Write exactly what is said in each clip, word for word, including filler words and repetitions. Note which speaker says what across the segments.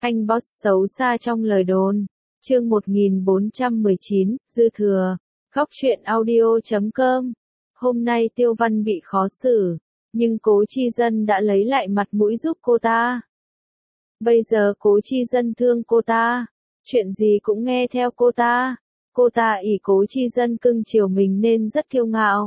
Speaker 1: Anh boss xấu xa trong lời đồn. Chương một nghìn bốn trăm mười chín, dư thừa. Góc truyện audio chấm com. Hôm nay Tiêu Văn bị khó xử, nhưng Cố Chi Dân đã lấy lại mặt mũi giúp cô ta. Bây giờ Cố Chi Dân thương cô ta, chuyện gì cũng nghe theo cô ta. Cô ta ỷ Cố Chi Dân cưng chiều mình nên rất kiêu ngạo.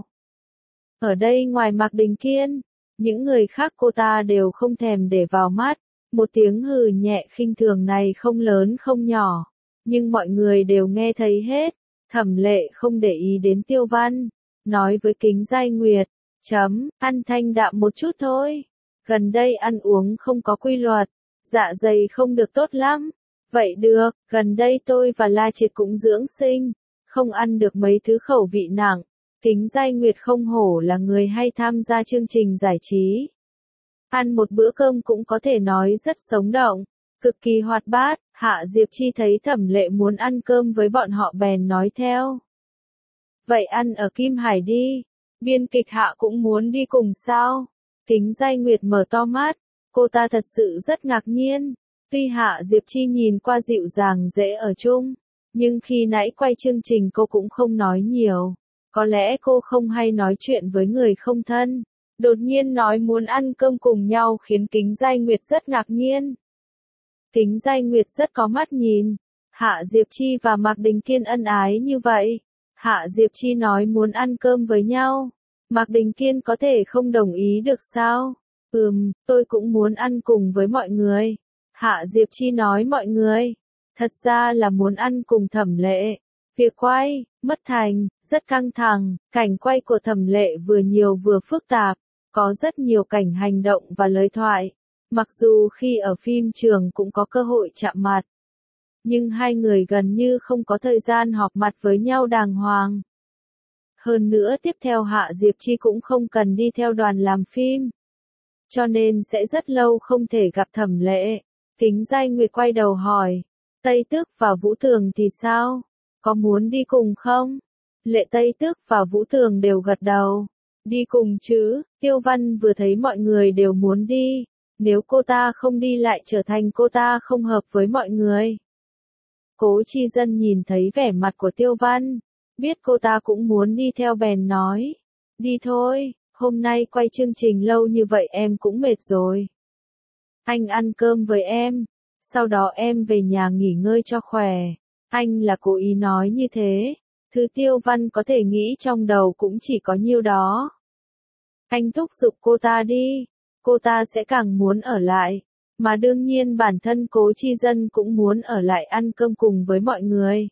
Speaker 1: Ở đây ngoài Mạc Đình Kiên, những người khác cô ta đều không thèm để vào mắt. Một tiếng hừ nhẹ khinh thường này không lớn không nhỏ, nhưng mọi người đều nghe thấy hết. Thẩm Lệ không để ý đến Tiêu Văn, nói với Kính Giai Nguyệt, chấm, ăn thanh đạm một chút thôi. Gần đây ăn uống không có quy luật, dạ dày không được tốt lắm. Vậy được, gần đây tôi và La Triệt cũng dưỡng sinh, không ăn được mấy thứ khẩu vị nặng. Kính Giai Nguyệt không hổ là người hay tham gia chương trình giải trí. Ăn một bữa cơm cũng có thể nói rất sống động, cực kỳ hoạt bát. Hạ Diệp Chi thấy Thẩm Lệ muốn ăn cơm với bọn họ bèn nói theo. Vậy ăn ở Kim Hải đi, biên kịch Hạ cũng muốn đi cùng sao? Kính Giai Nguyệt mở to mắt, cô ta thật sự rất ngạc nhiên. Tuy Hạ Diệp Chi nhìn qua dịu dàng dễ ở chung, nhưng khi nãy quay chương trình cô cũng không nói nhiều. Có lẽ cô không hay nói chuyện với người không thân. Đột nhiên nói muốn ăn cơm cùng nhau khiến Kính Giai Nguyệt rất ngạc nhiên. Kính Giai Nguyệt rất có mắt nhìn. Hạ Diệp Chi và Mạc Đình Kiên ân ái như vậy. Hạ Diệp Chi nói muốn ăn cơm với nhau. Mạc Đình Kiên có thể không đồng ý được sao? Ừm, tôi cũng muốn ăn cùng với mọi người. Hạ Diệp Chi nói mọi người. Thật ra là muốn ăn cùng Thẩm Lệ. Việc quay, mất thành, rất căng thẳng. Cảnh quay của Thẩm Lệ vừa nhiều vừa phức tạp. Có rất nhiều cảnh hành động và lời thoại. Mặc dù khi ở phim trường cũng có cơ hội chạm mặt, nhưng hai người gần như không có thời gian họp mặt với nhau đàng hoàng. Hơn nữa tiếp theo Hạ Diệp Chi cũng không cần đi theo đoàn làm phim, cho nên sẽ rất lâu không thể gặp Thẩm Lệ. Kính Giai Nguyệt quay đầu hỏi, Tây Tước và Vũ Tường thì sao? Có muốn đi cùng không? Lệ Tây Tước và Vũ Tường đều gật đầu. Đi cùng chứ, Tiêu Văn vừa thấy mọi người đều muốn đi. Nếu cô ta không đi lại trở thành cô ta không hợp với mọi người. Cố Chi Dân nhìn thấy vẻ mặt của Tiêu Văn, biết cô ta cũng muốn đi theo bèn nói. Đi thôi, hôm nay quay chương trình lâu như vậy em cũng mệt rồi. Anh ăn cơm với em, sau đó em về nhà nghỉ ngơi cho khỏe. Anh là cố ý nói như thế. Thứ Tiêu Văn có thể nghĩ trong đầu cũng chỉ có nhiêu đó. Anh thúc giục cô ta đi, cô ta sẽ càng muốn ở lại, mà đương nhiên bản thân Cố Chi Dân cũng muốn ở lại ăn cơm cùng với mọi người.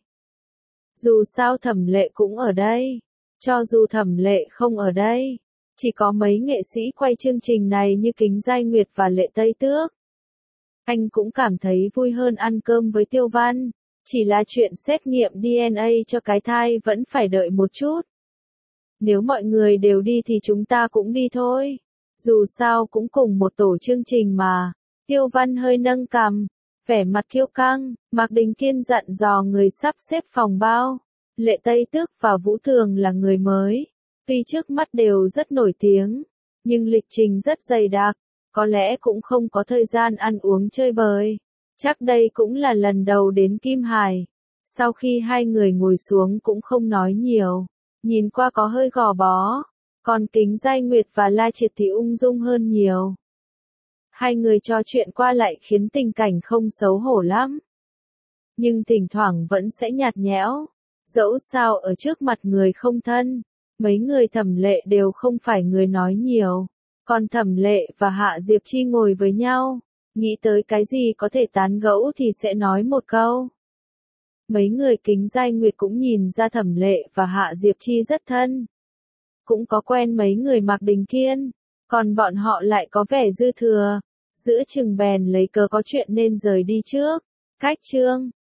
Speaker 1: Dù sao Thẩm Lệ cũng ở đây, cho dù Thẩm Lệ không ở đây, chỉ có mấy nghệ sĩ quay chương trình này như Kính Giai Nguyệt và Lệ Tây Tước. Anh cũng cảm thấy vui hơn ăn cơm với Tiêu Văn, chỉ là chuyện xét nghiệm đê en a cho cái thai vẫn phải đợi một chút. Nếu mọi người đều đi thì chúng ta cũng đi thôi. Dù sao cũng cùng một tổ chương trình mà. Tiêu Văn hơi nâng cằm, vẻ mặt kiêu căng. Mạc Đình Kiên dặn dò người sắp xếp phòng bao. Lệ Tây Tước và Vũ Tường là người mới. Tuy trước mắt đều rất nổi tiếng, nhưng lịch trình rất dày đặc. Có lẽ cũng không có thời gian ăn uống chơi bời. Chắc đây cũng là lần đầu đến Kim Hải. Sau khi hai người ngồi xuống cũng không nói nhiều. Nhìn qua có hơi gò bó, còn Kính Giai Nguyệt và La Triệt thì ung dung hơn nhiều. Hai người trò chuyện qua lại khiến tình cảnh không xấu hổ lắm. Nhưng thỉnh thoảng vẫn sẽ nhạt nhẽo. Dẫu sao ở trước mặt người không thân, mấy người Thẩm Lệ đều không phải người nói nhiều. Còn Thẩm Lệ và Hạ Diệp Chi ngồi với nhau, nghĩ tới cái gì có thể tán gẫu thì sẽ nói một câu. Mấy người Kính Giai Nguyệt cũng nhìn ra Thẩm Lệ và Hạ Diệp Chi rất thân. Cũng có quen mấy người Mạc Đình Kiên, còn bọn họ lại có vẻ dư thừa. Giữa chừng bèn lấy cớ có chuyện nên rời đi trước. Cách chương